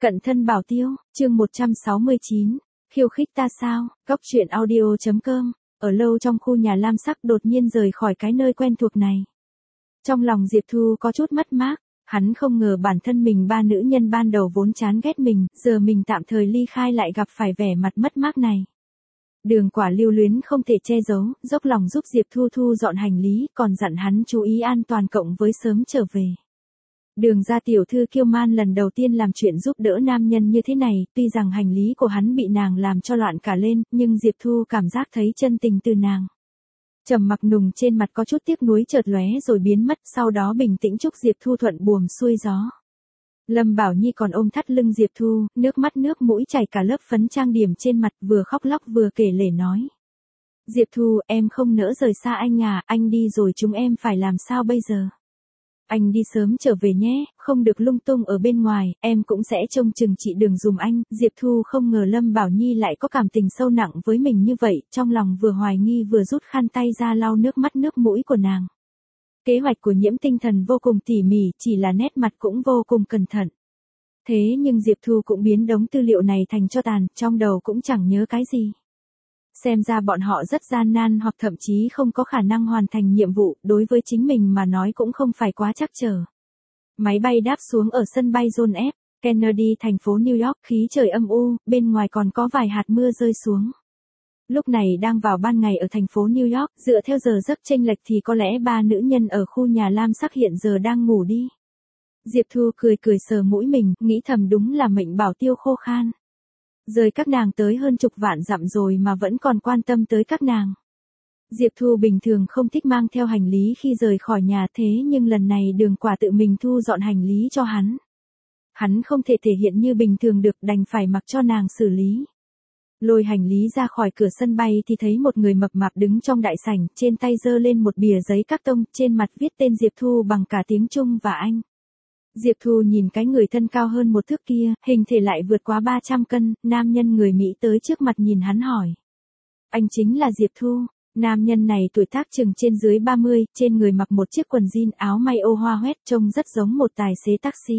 Cận thân bảo tiêu, chương 169, khiêu khích ta sao, góc truyện audio.com, ở lâu trong khu nhà lam sắc đột nhiên rời khỏi cái nơi quen thuộc này. Trong lòng Diệp Thu có chút mất mát, hắn không ngờ bản thân mình ba nữ nhân ban đầu vốn chán ghét mình, giờ mình tạm thời ly khai lại gặp phải vẻ mặt mất mát này. Đường Quả lưu luyến không thể che giấu, dốc lòng giúp Diệp Thu thu dọn hành lý, còn dặn hắn chú ý an toàn cộng với sớm trở về. Đường gia tiểu thư kiêu man lần đầu tiên làm chuyện giúp đỡ nam nhân như thế này, tuy rằng hành lý của hắn bị nàng làm cho loạn cả lên, nhưng Diệp Thu cảm giác thấy chân tình từ nàng. Trầm mặc nùng trên mặt có chút tiếc nuối chợt lóe rồi biến mất, sau đó bình tĩnh chúc Diệp Thu thuận buồm xuôi gió. Lâm Bảo Nhi còn ôm thắt lưng Diệp Thu, nước mắt nước mũi chảy cả lớp phấn trang điểm trên mặt, vừa khóc lóc vừa kể lể nói. Diệp Thu, em không nỡ rời xa anh à, anh đi rồi chúng em phải làm sao bây giờ? Anh đi sớm trở về nhé, không được lung tung ở bên ngoài, em cũng sẽ trông chừng chị Đường dùm anh. Diệp Thu không ngờ Lâm Bảo Nhi lại có cảm tình sâu nặng với mình như vậy, trong lòng vừa hoài nghi vừa rút khăn tay ra lau nước mắt nước mũi của nàng. Kế hoạch của Nhiễm Tinh Thần vô cùng tỉ mỉ, chỉ là nét mặt cũng vô cùng cẩn thận. Thế nhưng Diệp Thu cũng biến đống tư liệu này thành tro tàn, trong đầu cũng chẳng nhớ cái gì. Xem ra bọn họ rất gian nan hoặc thậm chí không có khả năng hoàn thành nhiệm vụ, đối với chính mình mà nói cũng không phải quá trắc trở. Máy bay đáp xuống ở sân bay John F. Kennedy thành phố New York, khí trời âm u, bên ngoài còn có vài hạt mưa rơi xuống. Lúc này đang vào ban ngày ở thành phố New York, dựa theo giờ giấc chênh lệch thì có lẽ ba nữ nhân ở khu nhà lam sắc hiện giờ đang ngủ đi. Diệp Thu cười cười sờ mũi mình, nghĩ thầm đúng là mệnh bảo tiêu khô khan. Rời các nàng tới hơn chục vạn dặm rồi mà vẫn còn quan tâm tới các nàng. Diệp Thu bình thường không thích mang theo hành lý khi rời khỏi nhà, thế nhưng lần này Đường Quả tự mình thu dọn hành lý cho hắn. Hắn không thể thể hiện như bình thường được, đành phải mặc cho nàng xử lý. Lôi hành lý ra khỏi cửa sân bay thì thấy một người mập mạp đứng trong đại sảnh, trên tay giơ lên một bìa giấy các tông, trên mặt viết tên Diệp Thu bằng cả tiếng Trung và Anh. Diệp Thu nhìn cái người thân cao hơn một thước kia, hình thể lại vượt quá 300 cân, nam nhân người Mỹ tới trước mặt nhìn hắn hỏi. Anh chính là Diệp Thu. Nam nhân này tuổi tác chừng trên dưới 30, trên người mặc một chiếc quần jean áo may ô hoa hoét, trông rất giống một tài xế taxi.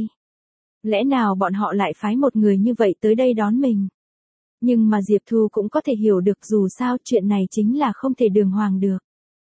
Lẽ nào bọn họ lại phái một người như vậy tới đây đón mình? Nhưng mà Diệp Thu cũng có thể hiểu được, dù sao chuyện này chính là không thể đường hoàng được.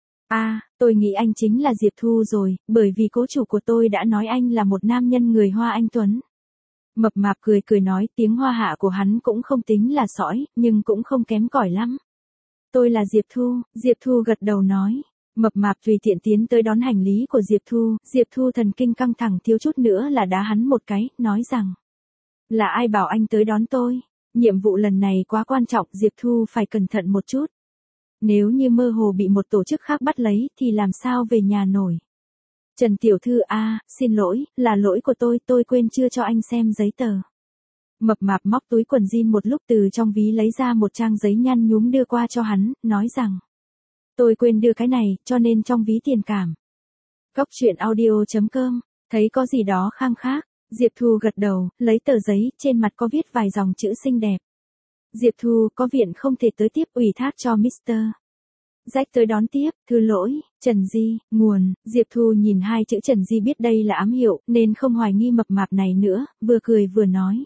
Tôi nghĩ anh chính là Diệp Thu rồi, bởi vì cố chủ của tôi đã nói anh là một nam nhân người Hoa anh tuấn. Mập mạp cười cười nói, tiếng Hoa hạ của hắn cũng không tính là sõi, nhưng cũng không kém cỏi lắm. Tôi là Diệp Thu. Diệp Thu gật đầu nói. Mập mạp tùy tiện tiến tới đón hành lý của Diệp Thu. Diệp Thu thần kinh căng thẳng thiếu chút nữa là đá hắn một cái, nói rằng. Là ai bảo anh tới đón tôi? Nhiệm vụ lần này quá quan trọng, Diệp Thu phải cẩn thận một chút. Nếu như mơ hồ bị một tổ chức khác bắt lấy, thì làm sao về nhà nổi? Trần tiểu thư xin lỗi, là lỗi của tôi quên chưa cho anh xem giấy tờ. Mập mạp móc túi quần jean một lúc từ trong ví lấy ra một trang giấy nhăn nhúm đưa qua cho hắn, nói rằng. Tôi quên đưa cái này, cho nên trong ví tiền cảm. Góc truyện audio.com, thấy có gì đó khang khác, Diệp Thu gật đầu, lấy tờ giấy, trên mặt có viết vài dòng chữ xinh đẹp. Diệp Thu, có viện không thể tới tiếp, ủy thác cho Mr. Jack tới đón tiếp, thư lỗi, Trần Di, nguồn. Diệp Thu nhìn hai chữ Trần Di biết đây là ám hiệu, nên không hoài nghi mập mạp này nữa, vừa cười vừa nói.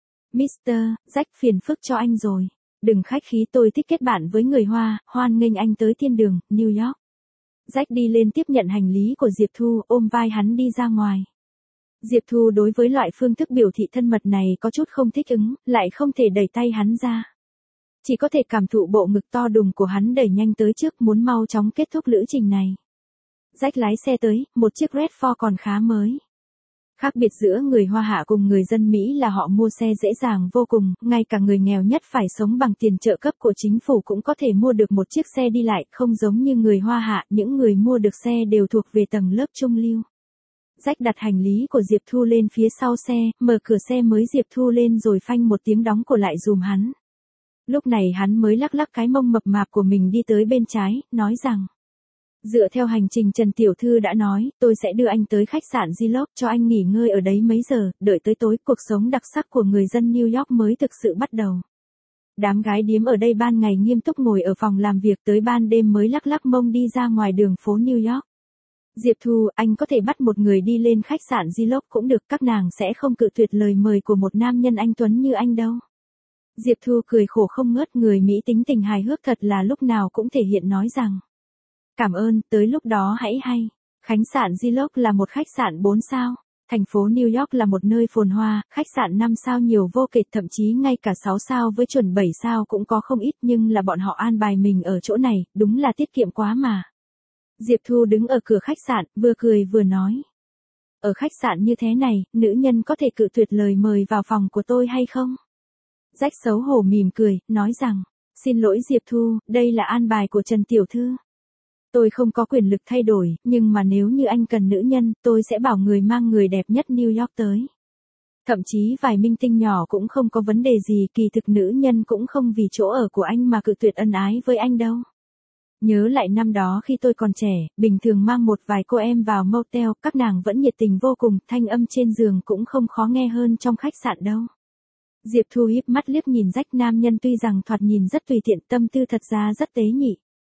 Mr. Jack phiền phức cho anh rồi. Đừng khách khí, tôi thích kết bạn với người Hoa, hoan nghênh anh tới thiên đường, New York. Jack đi lên tiếp nhận hành lý của Diệp Thu, ôm vai hắn đi ra ngoài. Diệp Thu đối với loại phương thức biểu thị thân mật này có chút không thích ứng, lại không thể đẩy tay hắn ra. Chỉ có thể cảm thụ bộ ngực to đùng của hắn đẩy nhanh tới trước, muốn mau chóng kết thúc lữ trình này. Jack lái xe tới, một chiếc RAV4 còn khá mới. Khác biệt giữa người Hoa hạ cùng người dân Mỹ là họ mua xe dễ dàng vô cùng, ngay cả người nghèo nhất phải sống bằng tiền trợ cấp của chính phủ cũng có thể mua được một chiếc xe đi lại, không giống như người Hoa hạ, những người mua được xe đều thuộc về tầng lớp trung lưu. Jack đặt hành lý của Diệp Thu lên phía sau xe, mở cửa xe mới Diệp Thu lên rồi phanh một tiếng đóng cửa lại dùm hắn. Lúc này hắn mới lắc lắc cái mông mập mạp của mình đi tới bên trái, nói rằng. Dựa theo hành trình Trần Tiểu Thư đã nói, tôi sẽ đưa anh tới khách sạn Zilog cho anh nghỉ ngơi ở đấy mấy giờ, đợi tới tối cuộc sống đặc sắc của người dân New York mới thực sự bắt đầu. Đám gái điếm ở đây ban ngày nghiêm túc ngồi ở phòng làm việc, tới ban đêm mới lắc lắc mông đi ra ngoài đường phố New York. Diệp Thu, anh có thể bắt một người đi lên khách sạn Zilog cũng được, các nàng sẽ không cự tuyệt lời mời của một nam nhân anh tuấn như anh đâu. Diệp Thu cười khổ không ngớt, người Mỹ tính tình hài hước thật là lúc nào cũng thể hiện nói rằng. Cảm ơn, tới lúc đó hãy hay. Khách sạn Zilog là một khách sạn 4 sao. Thành phố New York là một nơi phồn hoa, khách sạn 5 sao nhiều vô kể, thậm chí ngay cả 6 sao với chuẩn 7 sao cũng có không ít, nhưng là bọn họ an bài mình ở chỗ này, đúng là tiết kiệm quá mà. Diệp Thu đứng ở cửa khách sạn, vừa cười vừa nói. Ở khách sạn như thế này, nữ nhân có thể cự tuyệt lời mời vào phòng của tôi hay không? Rách xấu hổ mỉm cười, nói rằng, xin lỗi Diệp Thu, đây là an bài của Trần Tiểu Thư. Tôi không có quyền lực thay đổi, nhưng mà nếu như anh cần nữ nhân, tôi sẽ bảo người mang người đẹp nhất New York tới. Thậm chí vài minh tinh nhỏ cũng không có vấn đề gì, kỳ thực nữ nhân cũng không vì chỗ ở của anh mà cự tuyệt ân ái với anh đâu. Nhớ lại năm đó khi tôi còn trẻ, bình thường mang một vài cô em vào motel, các nàng vẫn nhiệt tình vô cùng, thanh âm trên giường cũng không khó nghe hơn trong khách sạn đâu. Diệp Thu híp mắt liếc nhìn rách nam nhân, tuy rằng thoạt nhìn rất tùy tiện, tâm tư thật ra rất tế nhị.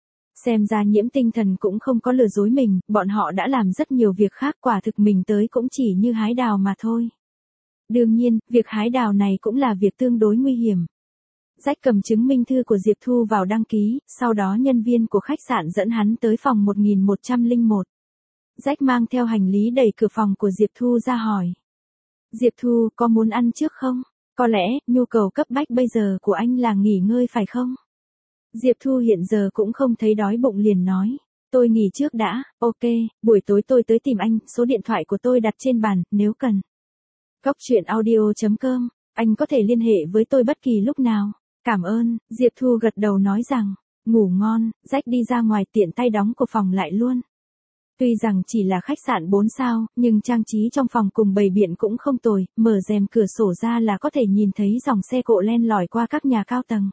Xem ra Nhiễm Tinh Thần cũng không có lừa dối mình, bọn họ đã làm rất nhiều việc khác, quả thực mình tới cũng chỉ như hái đào mà thôi. Đương nhiên, việc hái đào này cũng là việc tương đối nguy hiểm. Rách cầm chứng minh thư của Diệp Thu vào đăng ký, sau đó nhân viên của khách sạn dẫn hắn tới phòng 1101. Rách mang theo hành lý đẩy cửa phòng của Diệp Thu ra hỏi. Diệp Thu, có muốn ăn trước không? Có lẽ, nhu cầu cấp bách bây giờ của anh là nghỉ ngơi phải không? Diệp Thu hiện giờ cũng không thấy đói bụng liền nói. Tôi nghỉ trước đã, ok, buổi tối tôi tới tìm anh, số điện thoại của tôi đặt trên bàn, nếu cần. Góc truyện audio.com, anh có thể liên hệ với tôi bất kỳ lúc nào. Cảm ơn, Diệp Thu gật đầu nói rằng, ngủ ngon, rách đi ra ngoài tiện tay đóng cửa phòng lại luôn. Tuy rằng chỉ là khách sạn 4 sao, nhưng trang trí trong phòng cùng bày biện cũng không tồi, mở rèm cửa sổ ra là có thể nhìn thấy dòng xe cộ len lỏi qua các nhà cao tầng.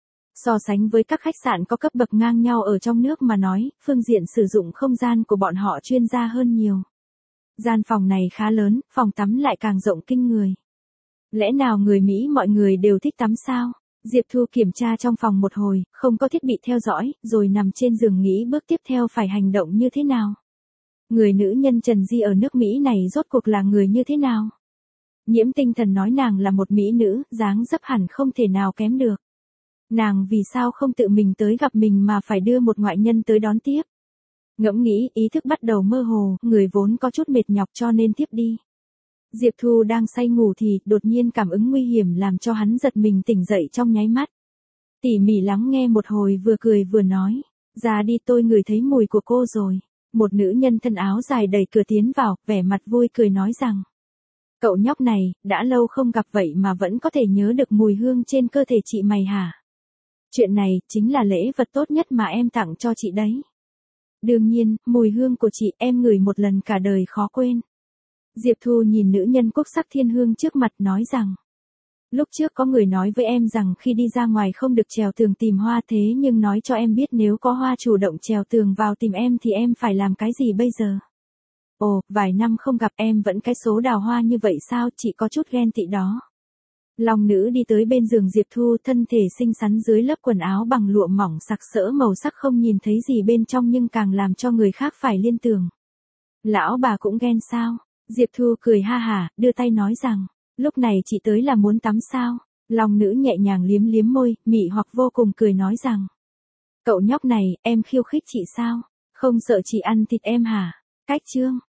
So sánh với các khách sạn có cấp bậc ngang nhau ở trong nước mà nói, phương diện sử dụng không gian của bọn họ chuyên gia hơn nhiều. Gian phòng này khá lớn, phòng tắm lại càng rộng kinh người. Lẽ nào người Mỹ mọi người đều thích tắm sao? Diệp Thu kiểm tra trong phòng một hồi, không có thiết bị theo dõi, rồi nằm trên giường nghĩ bước tiếp theo phải hành động như thế nào. Người nữ nhân Trần Di ở nước Mỹ này rốt cuộc là người như thế nào? Nhiễm Tinh Thần nói nàng là một mỹ nữ, dáng dấp hẳn không thể nào kém được. Nàng vì sao không tự mình tới gặp mình mà phải đưa một ngoại nhân tới đón tiếp? Ngẫm nghĩ, ý thức bắt đầu mơ hồ, người vốn có chút mệt nhọc cho nên tiếp đi. Diệp Thu đang say ngủ thì đột nhiên cảm ứng nguy hiểm làm cho hắn giật mình tỉnh dậy trong nháy mắt. Tỉ mỉ lắng nghe một hồi vừa cười vừa nói, ra đi, tôi ngửi thấy mùi của cô rồi. Một nữ nhân thân áo dài đẩy cửa tiến vào, vẻ mặt vui cười nói rằng, cậu nhóc này, đã lâu không gặp vậy mà vẫn có thể nhớ được mùi hương trên cơ thể chị mày hả? Chuyện này, chính là lễ vật tốt nhất mà em tặng cho chị đấy. Đương nhiên, mùi hương của chị em ngửi một lần cả đời khó quên. Diệp Thu nhìn nữ nhân quốc sắc thiên hương trước mặt nói rằng, lúc trước có người nói với em rằng khi đi ra ngoài không được trèo tường tìm hoa, thế nhưng nói cho em biết nếu có hoa chủ động trèo tường vào tìm em thì em phải làm cái gì bây giờ? Ồ, vài năm không gặp em vẫn cái số đào hoa như vậy sao, chị có chút ghen tị đó. Long nữ đi tới bên giường Diệp Thu, thân thể xinh xắn dưới lớp quần áo bằng lụa mỏng sặc sỡ màu sắc không nhìn thấy gì bên trong nhưng càng làm cho người khác phải liên tưởng. Lão bà cũng ghen sao? Diệp Thu cười ha hả, đưa tay nói rằng, lúc này chị tới là muốn tắm sao? Long nữ nhẹ nhàng liếm liếm môi, mị hoặc vô cùng cười nói rằng, cậu nhóc này, em khiêu khích chị sao? Không sợ chị ăn thịt em hả? Cách chương.